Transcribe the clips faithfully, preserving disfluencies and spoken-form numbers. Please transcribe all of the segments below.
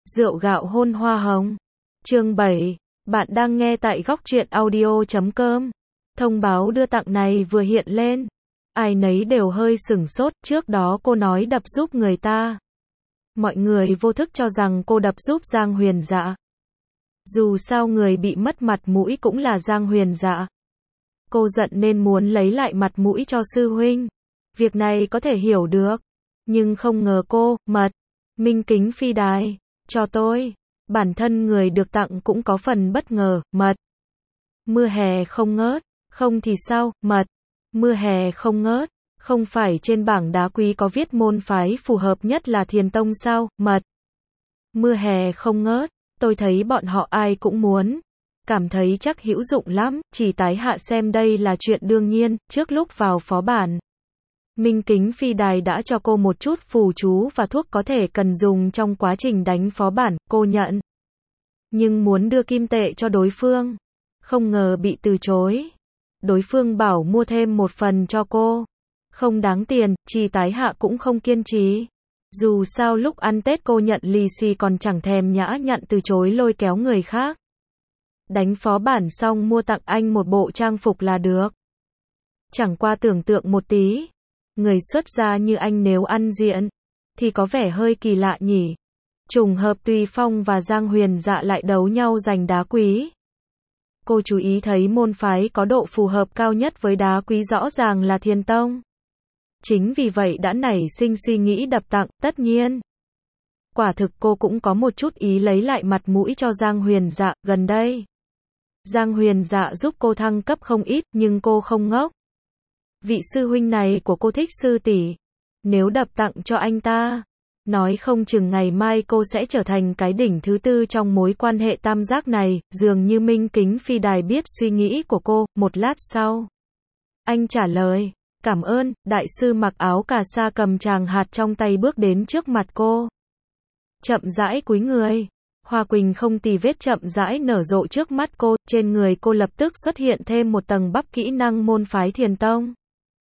Rượu gạo hôn hoa hồng. Chương bảy. Bạn đang nghe tại góc truyện audio chấm com. Thông báo đưa tặng này vừa hiện lên. Ai nấy đều hơi sửng sốt, trước đó cô nói đập giúp người ta. Mọi người vô thức cho rằng cô đập giúp Giang Huyền Dạ. Dù sao người bị mất mặt mũi cũng là Giang Huyền Dạ. Cô giận nên muốn lấy lại mặt mũi cho sư huynh. Việc này có thể hiểu được. Nhưng không ngờ cô, mật, minh kính phi đài, cho tôi. Bản thân người được tặng cũng có phần bất ngờ, mật. Mưa hè không ngớt, không thì sao, mật. Mưa hè không ngớt, không phải trên bảng đá quý có viết môn phái phù hợp nhất là Thiền Tông sao, mật. Mưa hè không ngớt, tôi thấy bọn họ ai cũng muốn. Cảm thấy chắc hữu dụng lắm, chỉ tái hạ xem đây là chuyện đương nhiên, trước lúc vào phó bản. Minh kính phi đài đã cho cô một chút phù chú và thuốc có thể cần dùng trong quá trình đánh phó bản, cô nhận. Nhưng muốn đưa kim tệ cho đối phương. Không ngờ bị từ chối. Đối phương bảo mua thêm một phần cho cô. Không đáng tiền, chỉ tái hạ cũng không kiên trì. Dù sao lúc ăn Tết cô nhận lì xì còn chẳng thèm nhã nhặn từ chối lôi kéo người khác. Đánh phó bản xong mua tặng anh một bộ trang phục là được. Chẳng qua tưởng tượng một tí. Người xuất gia như anh nếu ăn diện, thì có vẻ hơi kỳ lạ nhỉ. Trùng hợp Tùy Phong và Giang Huyền Dạ lại đấu nhau giành đá quý. Cô chú ý thấy môn phái có độ phù hợp cao nhất với đá quý rõ ràng là Thiền Tông. Chính vì vậy đã nảy sinh suy nghĩ đập tặng, tất nhiên. Quả thực cô cũng có một chút ý lấy lại mặt mũi cho Giang Huyền Dạ, gần đây. Giang Huyền Dạ giúp cô thăng cấp không ít, nhưng cô không ngốc. Vị sư huynh này của cô thích sư tỷ. Nếu đập tặng cho anh ta, nói không chừng ngày mai cô sẽ trở thành cái đỉnh thứ tư trong mối quan hệ tam giác này, dường như minh kính phi đài biết suy nghĩ của cô, một lát sau. Anh trả lời, cảm ơn, đại sư mặc áo cà sa cầm tràng hạt trong tay bước đến trước mặt cô. Chậm rãi cúi người. Hoa quỳnh không tì vết chậm rãi nở rộ trước mắt cô, trên người cô lập tức xuất hiện thêm một tầng bắp kỹ năng môn phái Thiền Tông.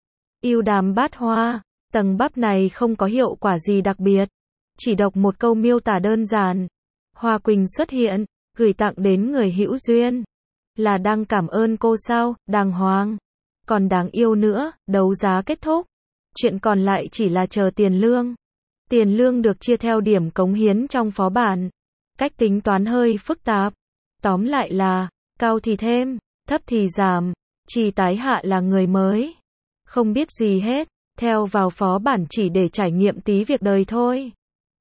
Yêu đàm bát hoa, tầng bắp này không có hiệu quả gì đặc biệt, chỉ đọc một câu miêu tả đơn giản. Hoa quỳnh xuất hiện, gửi tặng đến người hữu duyên. Là đang cảm ơn cô sao, đàng hoàng. Còn đáng yêu nữa, đấu giá kết thúc. Chuyện còn lại chỉ là chờ tiền lương. Tiền lương được chia theo điểm cống hiến trong phó bản. Cách tính toán hơi phức tạp. Tóm lại là, cao thì thêm, thấp thì giảm. Chỉ tái hạ là người mới. Không biết gì hết, theo vào phó bản chỉ để trải nghiệm tí việc đời thôi.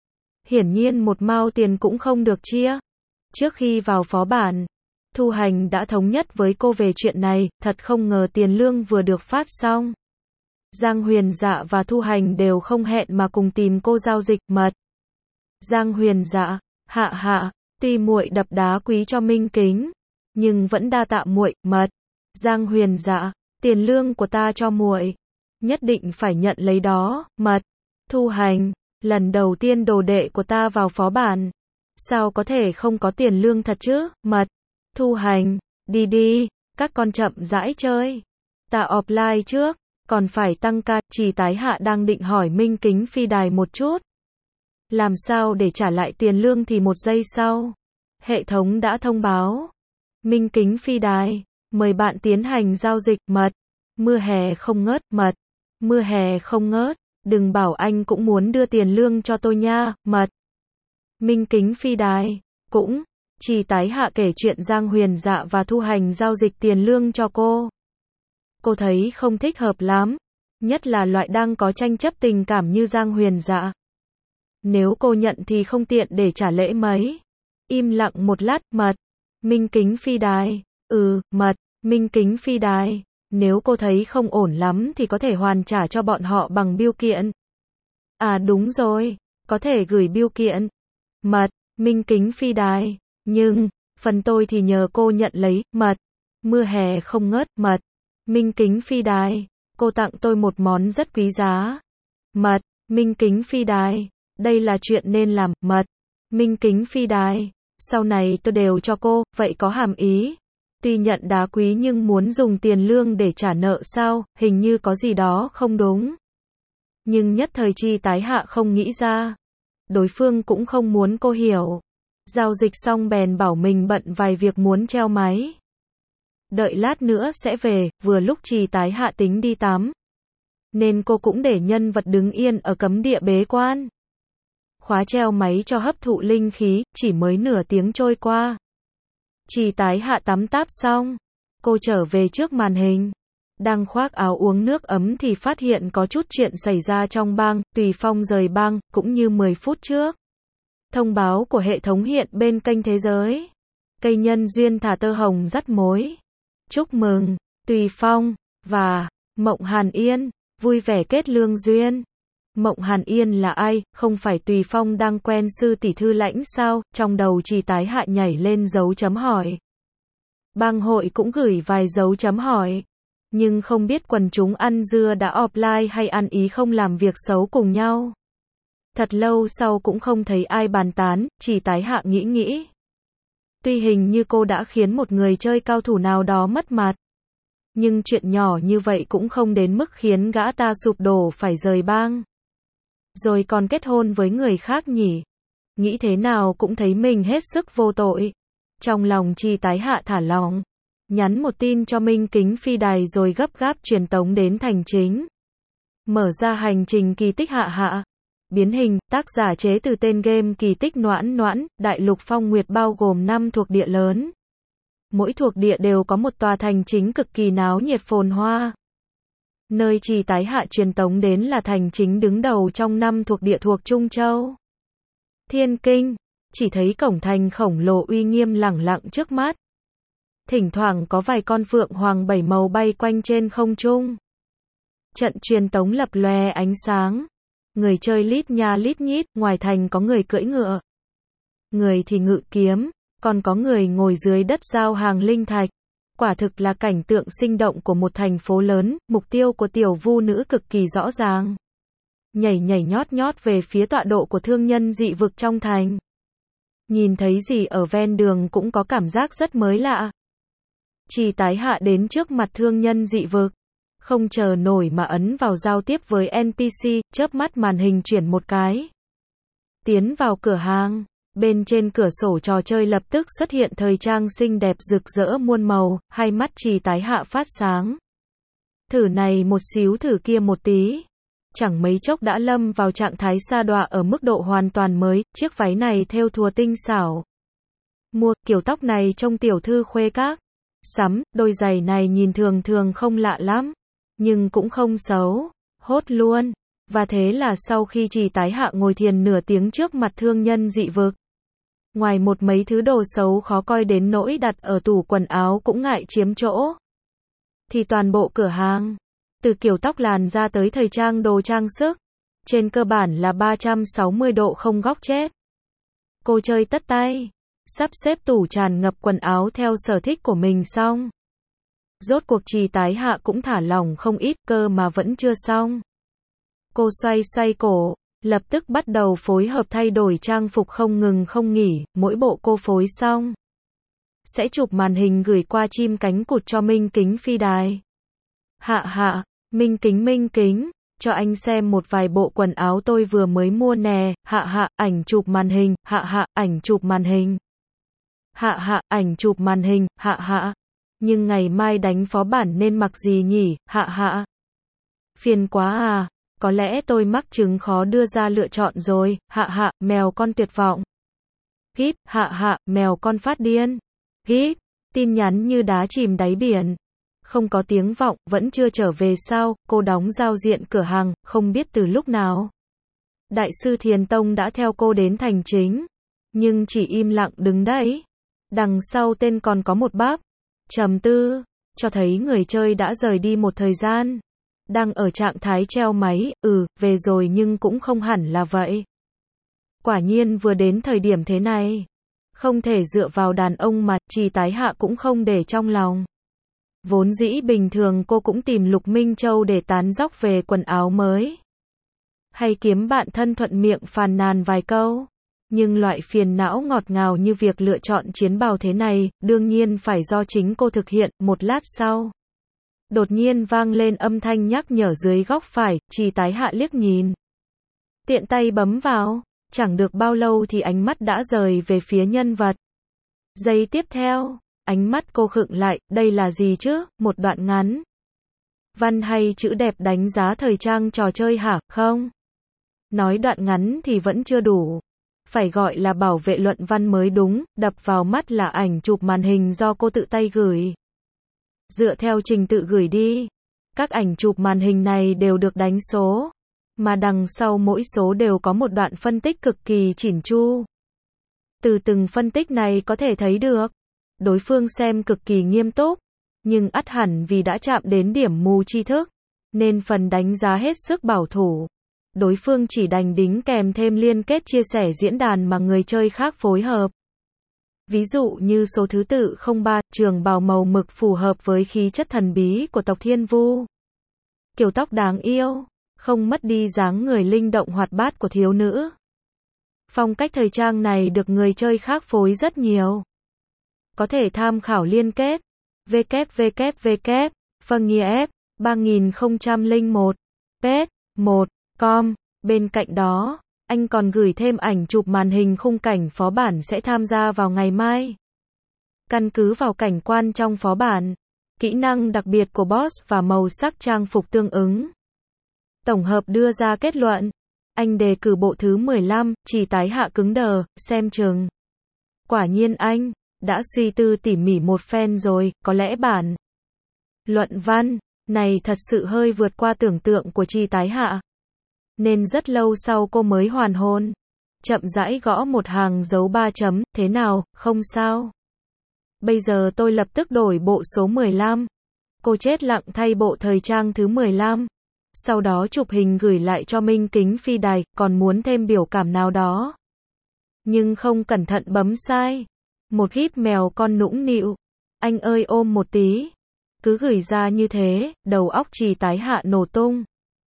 Hiển nhiên một mao tiền cũng không được chia. Trước khi vào phó bản, Thu Hành đã thống nhất với cô về chuyện này, thật không ngờ tiền lương vừa được phát xong. Giang Huyền Dạ và Thu Hành đều không hẹn mà cùng tìm cô giao dịch, mật. Giang Huyền Dạ, hạ hạ, tuy muội đập đá quý cho minh kính, nhưng vẫn đa tạ muội, mật. Giang Huyền Dạ, tiền lương của ta cho muội, nhất định phải nhận lấy đó, mật. Thu Hành, lần đầu tiên đồ đệ của ta vào phó bản, sao có thể không có tiền lương thật chứ, mật. Thu Hành, đi đi, các con chậm rãi chơi. Ta offline trước, còn phải tăng ca, chỉ tái hạ đang định hỏi minh kính phi đài một chút. Làm sao để trả lại tiền lương thì một giây sau, hệ thống đã thông báo. Minh kính phi đài, mời bạn tiến hành giao dịch, mật. Mưa hè không ngớt, mật. Mưa hè không ngớt, đừng bảo anh cũng muốn đưa tiền lương cho tôi nha, mật. Minh kính phi đài, cũng, chỉ tái hạ kể chuyện Giang Huyền Dạ và Thu Hành giao dịch tiền lương cho cô. Cô thấy không thích hợp lắm, nhất là loại đang có tranh chấp tình cảm như Giang Huyền Dạ. Nếu cô nhận thì không tiện để trả lễ mấy. Im lặng một lát, mật. Minh kính phi đài, ừ, mật. Minh kính phi đài, nếu cô thấy không ổn lắm thì có thể hoàn trả cho bọn họ bằng bưu kiện. À đúng rồi, có thể gửi bưu kiện. Mật. Minh kính phi đài, nhưng, phần tôi thì nhờ cô nhận lấy, mật. Mưa hè không ngớt, mật. Minh kính phi đài, cô tặng tôi một món rất quý giá. Mật. Minh kính phi đài, đây là chuyện nên làm, mật. Minh kính phi đài, sau này tôi đều cho cô, vậy có hàm ý. Tuy nhận đá quý nhưng muốn dùng tiền lương để trả nợ sao, hình như có gì đó không đúng. Nhưng nhất thời chi tái hạ không nghĩ ra. Đối phương cũng không muốn cô hiểu. Giao dịch xong bèn bảo mình bận vài việc muốn treo máy. Đợi lát nữa sẽ về, vừa lúc Trì Tái Hạ tính đi tắm. Nên cô cũng để nhân vật đứng yên ở cấm địa bế quan. Khóa treo máy cho hấp thụ linh khí, chỉ mới nửa tiếng trôi qua. Trì Tái Hạ tắm táp xong. Cô trở về trước màn hình. Đang khoác áo uống nước ấm thì phát hiện có chút chuyện xảy ra trong bang, Tùy Phong rời bang, cũng như mười phút trước. Thông báo của hệ thống hiện bên kênh thế giới. Cây nhân duyên thả tơ hồng dắt mối. Chúc mừng, Tùy Phong, và Mộng Hàn Yên, vui vẻ kết lương duyên. Mộng Hàn Yên là ai, không phải Tùy Phong đang quen sư tỷ Thư Lãnh sao, trong đầu Trì Tái Hạ nhảy lên dấu chấm hỏi. Bang hội cũng gửi vài dấu chấm hỏi. Nhưng không biết quần chúng ăn dưa đã offline hay ăn ý không làm việc xấu cùng nhau. Thật lâu sau cũng không thấy ai bàn tán, Trì Tái Hạ nghĩ nghĩ. Tuy hình như cô đã khiến một người chơi cao thủ nào đó mất mặt. Nhưng chuyện nhỏ như vậy cũng không đến mức khiến gã ta sụp đổ phải rời bang. Rồi còn kết hôn với người khác nhỉ. Nghĩ thế nào cũng thấy mình hết sức vô tội. Trong lòng Trì Tái Hạ thả lỏng. Nhắn một tin cho Minh Kính Phi Đài rồi gấp gáp truyền tống đến thành chính. Mở ra hành trình kỳ tích Hạ Hạ. Biến hình, tác giả chế từ tên game Kỳ tích Noãn Noãn, đại lục Phong Nguyệt bao gồm năm thuộc địa lớn. Mỗi thuộc địa đều có một tòa thành chính cực kỳ náo nhiệt phồn hoa. Nơi Trì Tái Hạ truyền tống đến là thành chính đứng đầu trong năm thuộc địa thuộc Trung Châu. Thiên Kinh, chỉ thấy cổng thành khổng lồ uy nghiêm lẳng lặng trước mắt. Thỉnh thoảng có vài con phượng hoàng bảy màu bay quanh trên không trung. Trận truyền tống lập lòe ánh sáng. Người chơi lít nha lít nhít, ngoài thành có người cưỡi ngựa. Người thì ngự kiếm, còn có người ngồi dưới đất giao hàng linh thạch. Quả thực là cảnh tượng sinh động của một thành phố lớn, mục tiêu của tiểu vu nữ cực kỳ rõ ràng. Nhảy nhảy nhót nhót về phía tọa độ của thương nhân dị vực trong thành. Nhìn thấy gì ở ven đường cũng có cảm giác rất mới lạ. Trì Tái Hạ đến trước mặt thương nhân dị vực. Không chờ nổi mà ấn vào giao tiếp với en pê xê, chớp mắt màn hình chuyển một cái. Tiến vào cửa hàng. Bên trên cửa sổ trò chơi lập tức xuất hiện thời trang xinh đẹp rực rỡ muôn màu, hai mắt Trì Tái Hạ phát sáng. Thử này một xíu thử kia một tí. Chẳng mấy chốc đã lâm vào trạng thái sa đọa ở mức độ hoàn toàn mới, chiếc váy này thêu thùa tinh xảo. Mua, kiểu tóc này trông tiểu thư khuê các. Sắm, đôi giày này nhìn thường thường không lạ lắm. Nhưng cũng không xấu. Hốt luôn. Và thế là sau khi Trì Tái Hạ ngồi thiền nửa tiếng trước mặt thương nhân dị vực. Ngoài một mấy thứ đồ xấu khó coi đến nỗi đặt ở tủ quần áo cũng ngại chiếm chỗ. Thì toàn bộ cửa hàng. Từ kiểu tóc làn ra tới thời trang đồ trang sức. Trên cơ bản là ba trăm sáu mươi độ không góc chết. Cô chơi tất tay. Sắp xếp tủ tràn ngập quần áo theo sở thích của mình xong. Rốt cuộc Trì Tái Hạ cũng thả lỏng không ít cơ mà vẫn chưa xong. Cô xoay xoay cổ, lập tức bắt đầu phối hợp thay đổi trang phục không ngừng không nghỉ, mỗi bộ cô phối xong. Sẽ chụp màn hình gửi qua chim cánh cụt cho Minh Kính Phi Đài. Hạ hạ, Minh Kính Minh Kính, cho anh xem một vài bộ quần áo tôi vừa mới mua nè, hạ hạ, ảnh chụp màn hình, hạ hạ, ảnh chụp màn hình. Hạ hạ, ảnh chụp màn hình, hạ hạ. Nhưng ngày mai đánh phó bản nên mặc gì nhỉ, hạ hạ. Phiền quá à, có lẽ tôi mắc chứng khó đưa ra lựa chọn rồi, hạ hạ, mèo con tuyệt vọng. Gíp, hạ hạ, mèo con phát điên. Gíp, tin nhắn như đá chìm đáy biển. Không có tiếng vọng, vẫn chưa trở về sao, cô đóng giao diện cửa hàng, không biết từ lúc nào. Đại sư Thiền Tông đã theo cô đến thành chính. Nhưng chỉ im lặng đứng đấy. Đằng sau tên còn có một bắp. Trầm tư, cho thấy người chơi đã rời đi một thời gian. Đang ở trạng thái treo máy, ừ, về rồi nhưng cũng không hẳn là vậy. Quả nhiên vừa đến thời điểm thế này. Không thể dựa vào đàn ông mà, Trì Tái Hạ cũng không để trong lòng. Vốn dĩ bình thường cô cũng tìm Lục Minh Châu để tán dóc về quần áo mới. Hay kiếm bạn thân thuận miệng phàn nàn vài câu. Nhưng loại phiền não ngọt ngào như việc lựa chọn chiến bào thế này, đương nhiên phải do chính cô thực hiện. Một lát sau, đột nhiên vang lên âm thanh nhắc nhở dưới góc phải, Trì Tái Hạ liếc nhìn. Tiện tay bấm vào, Chẳng được bao lâu thì ánh mắt đã rời về phía nhân vật. Giây tiếp theo, ánh mắt cô khựng lại, đây là gì chứ, một đoạn ngắn. Văn hay chữ đẹp đánh giá thời trang trò chơi hả, không? Nói đoạn ngắn thì vẫn chưa đủ. Phải gọi là bảo vệ luận văn mới đúng, đập vào mắt là ảnh chụp màn hình do cô tự tay gửi. Dựa theo trình tự gửi đi, các ảnh chụp màn hình này đều được đánh số, mà đằng sau mỗi số đều có một đoạn phân tích cực kỳ chỉn chu. Từ từng phân tích này có thể thấy được, đối phương xem cực kỳ nghiêm túc, nhưng ắt hẳn vì đã chạm đến điểm mù tri thức, nên phần đánh giá hết sức bảo thủ. Đối phương chỉ đành đính kèm thêm liên kết chia sẻ diễn đàn mà người chơi khác phối hợp. Ví dụ như số thứ tự không ba, trường bào màu mực phù hợp với khí chất thần bí của tộc Thiên Vu. Kiểu tóc đáng yêu, không mất đi dáng người linh động hoạt bát của thiếu nữ. Phong cách thời trang này được người chơi khác phối rất nhiều. Có thể tham khảo liên kết w w w Fungief ba không không một page một com. Bên cạnh đó, anh còn gửi thêm ảnh chụp màn hình khung cảnh phó bản sẽ tham gia vào ngày mai. Căn cứ vào cảnh quan trong phó bản, kỹ năng đặc biệt của boss và màu sắc trang phục tương ứng, tổng hợp đưa ra kết luận. Anh đề cử bộ thứ mười lăm, chỉ tái hạ cứng đờ, xem chừng. Quả nhiên anh đã suy tư tỉ mỉ một phen rồi, có lẽ bản luận văn này thật sự hơi vượt qua tưởng tượng của Chi Tái Hạ. Nên rất lâu sau cô mới hoàn hồn. Chậm rãi gõ một hàng dấu ba chấm, thế nào, không sao. Bây giờ tôi lập tức đổi bộ số mười lăm. Cô chết lặng thay bộ thời trang thứ mười lăm. Sau đó chụp hình gửi lại cho Minh Kính Phi Đài, còn muốn thêm biểu cảm nào đó. Nhưng không cẩn thận bấm sai. Một gif mèo con nũng nịu. Anh ơi ôm một tí. Cứ gửi ra như thế, đầu óc Chi Tái Hạ nổ tung.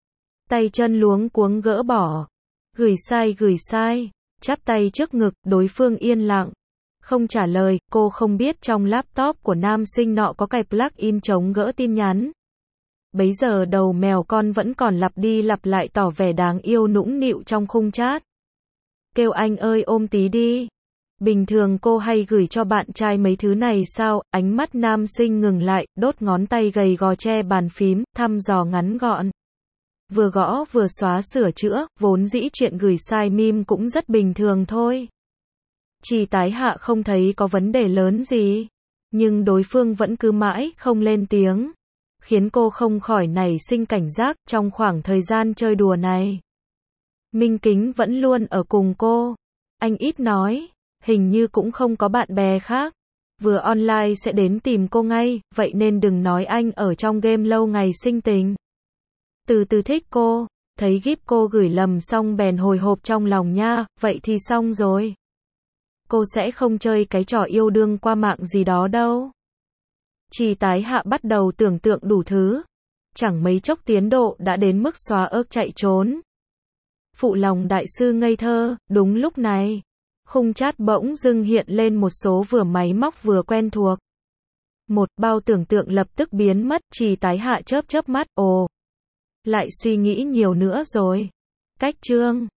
Tay chân luống cuống gỡ bỏ. Gửi sai gửi sai. Chắp tay trước ngực, đối phương yên lặng. Không trả lời, cô không biết trong laptop của nam sinh nọ có cài plug-in chống gỡ tin nhắn. Bấy giờ đầu mèo con vẫn còn lặp đi lặp lại tỏ vẻ đáng yêu nũng nịu trong khung chat. Kêu anh ơi ôm tí đi. Bình thường cô hay gửi cho bạn trai mấy thứ này sao? Ánh mắt nam sinh ngừng lại, đốt ngón tay gầy gò che bàn phím, thăm dò ngắn gọn. Vừa gõ vừa xóa sửa chữa, vốn dĩ chuyện gửi sai meme cũng rất bình thường thôi. Chi Tái Hạ không thấy có vấn đề lớn gì, nhưng đối phương vẫn cứ mãi không lên tiếng, khiến cô không khỏi nảy sinh cảnh giác trong khoảng thời gian chơi đùa này. Minh Kính vẫn luôn ở cùng cô, anh ít nói, hình như cũng không có bạn bè khác, vừa online sẽ đến tìm cô ngay, vậy nên đừng nói anh ở trong game lâu ngày sinh tình. Từ từ thích cô, thấy gif cô gửi lầm xong bèn hồi hộp trong lòng nha, vậy thì xong rồi. Cô sẽ không chơi cái trò yêu đương qua mạng gì đó đâu. Chi Tái Hạ bắt đầu tưởng tượng đủ thứ. Chẳng mấy chốc tiến độ đã đến mức xóa ớt chạy trốn. Phụ lòng đại sư ngây thơ, đúng lúc này. Khung chat bỗng dưng hiện lên một số vừa máy móc vừa quen thuộc. Một bao tưởng tượng lập tức biến mất, Chi Tái Hạ chớp chớp mắt, ồ. Lại suy nghĩ nhiều nữa rồi. Cách chương